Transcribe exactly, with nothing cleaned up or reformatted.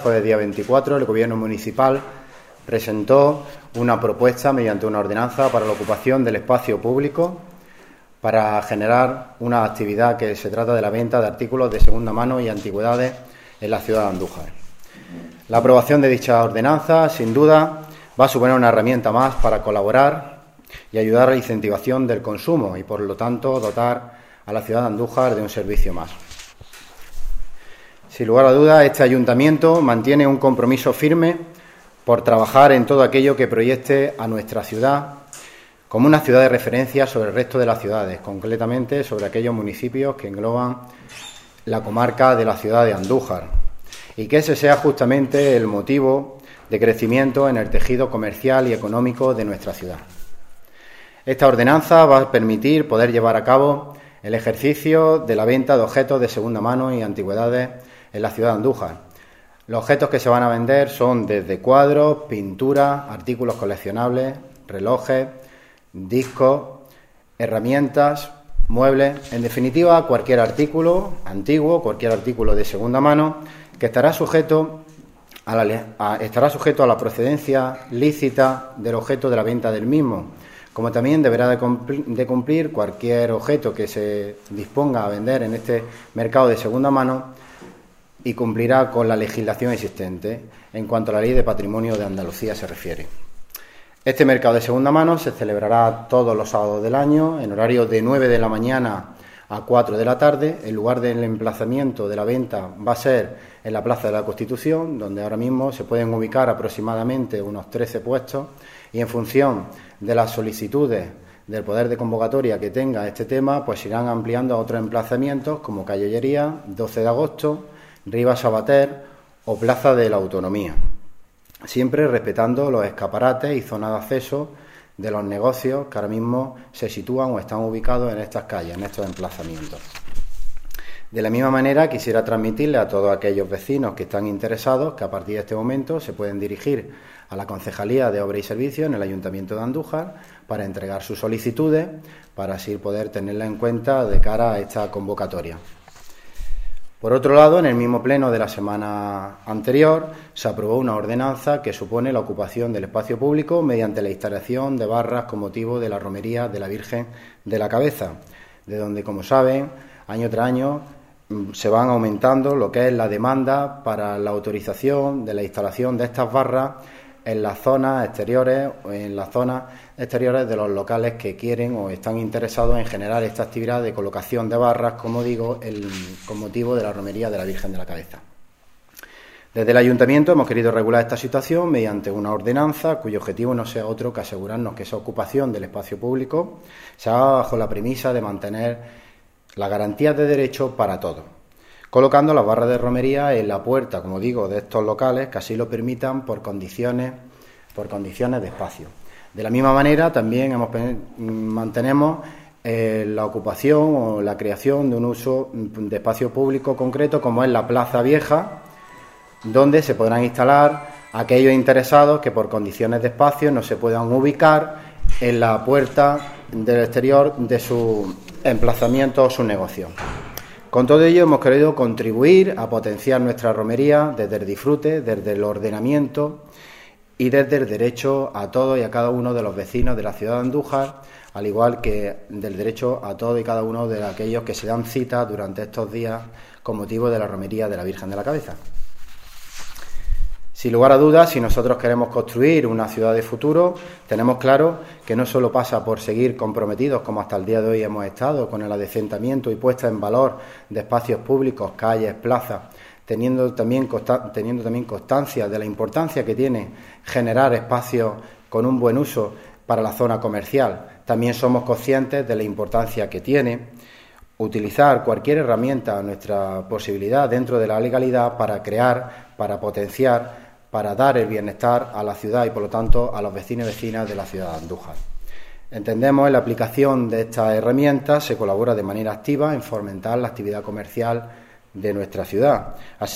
jueves día veinticuatro, el Gobierno municipal presentó una propuesta mediante una ordenanza para la ocupación del espacio público para generar una actividad que se trata de la venta de artículos de segunda mano y antigüedades en la ciudad de Andújar. La aprobación de dicha ordenanza, sin duda, va a suponer una herramienta más para colaborar y ayudar a la incentivación del consumo y, por lo tanto, dotar a la ciudad de Andújar de un servicio más. Sin lugar a dudas, este ayuntamiento mantiene un compromiso firme por trabajar en todo aquello que proyecte a nuestra ciudad como una ciudad de referencia sobre el resto de las ciudades, concretamente sobre aquellos municipios que engloban la comarca de la ciudad de Andújar, y que ese sea justamente el motivo de crecimiento en el tejido comercial y económico de nuestra ciudad. Esta ordenanza va a permitir poder llevar a cabo el ejercicio de la venta de objetos de segunda mano y antigüedades en la ciudad de Andújar. Los objetos que se van a vender son desde cuadros, pinturas, artículos coleccionables, relojes, discos, herramientas, muebles, en definitiva cualquier artículo antiguo, cualquier artículo de segunda mano que estará sujeto a la, a, estará sujeto a la procedencia lícita del objeto de la venta del mismo, como también deberá de cumplir, de cumplir cualquier objeto que se disponga a vender en este mercado de segunda mano y cumplirá con la legislación existente en cuanto a la Ley de Patrimonio de Andalucía se refiere. Este mercado de segunda mano se celebrará todos los sábados del año en horario de nueve de la mañana a cuatro de la tarde. El lugar del emplazamiento de la venta va a ser en la Plaza de la Constitución, donde ahora mismo se pueden ubicar aproximadamente unos trece puestos, y en función de las solicitudes del poder de convocatoria que tenga este tema, pues irán ampliando a otros emplazamientos como Calle Ollería, doce de agosto, Rivas Sabater o Plaza de la Autonomía, siempre respetando los escaparates y zonas de acceso de los negocios que ahora mismo se sitúan o están ubicados en estas calles, en estos emplazamientos. De la misma manera, quisiera transmitirle a todos aquellos vecinos que están interesados que a partir de este momento se pueden dirigir a la Concejalía de Obras y Servicios en el Ayuntamiento de Andújar para entregar sus solicitudes, para así poder tenerla en cuenta de cara a esta convocatoria. Por otro lado, en el mismo pleno de la semana anterior se aprobó una ordenanza que supone la ocupación del espacio público mediante la instalación de barras con motivo de la romería de la Virgen de la Cabeza, de donde, como saben, año tras año se van aumentando lo que es la demanda para la autorización de la instalación de estas barras en las zonas exteriores o en las zonas exteriores de los locales que quieren o están interesados en generar esta actividad de colocación de barras, como digo, el, con motivo de la romería de la Virgen de la Cabeza. Desde el Ayuntamiento hemos querido regular esta situación mediante una ordenanza cuyo objetivo no sea otro que asegurarnos que esa ocupación del espacio público se haga bajo la premisa de mantener la garantía de derecho para todos, colocando las barras de romería en la puerta, como digo, de estos locales que así lo permitan por condiciones, por condiciones de espacio. De la misma manera, también hemos, mantenemos eh, la ocupación o la creación de un uso de espacio público concreto, como es la Plaza Vieja, donde se podrán instalar aquellos interesados que por condiciones de espacio no se puedan ubicar en la puerta del exterior de su emplazamiento o su negocio. Con todo ello hemos querido contribuir a potenciar nuestra romería desde el disfrute, desde el ordenamiento y desde el derecho a todos y a cada uno de los vecinos de la ciudad de Andújar, al igual que del derecho a todos y cada uno de aquellos que se dan cita durante estos días con motivo de la romería de la Virgen de la Cabeza. Sin lugar a dudas, si nosotros queremos construir una ciudad de futuro, tenemos claro que no solo pasa por seguir comprometidos, como hasta el día de hoy hemos estado, con el adecentamiento y puesta en valor de espacios públicos, calles, plazas, teniendo también, consta- teniendo también constancia de la importancia que tiene generar espacios con un buen uso para la zona comercial. También somos conscientes de la importancia que tiene utilizar cualquier herramienta a nuestra posibilidad dentro de la legalidad para crear, para potenciar, para dar el bienestar a la ciudad y, por lo tanto, a los vecinos y vecinas de la ciudad de Andújar. Entendemos en la aplicación de estas herramientas se colabora de manera activa en fomentar la actividad comercial de nuestra ciudad. Así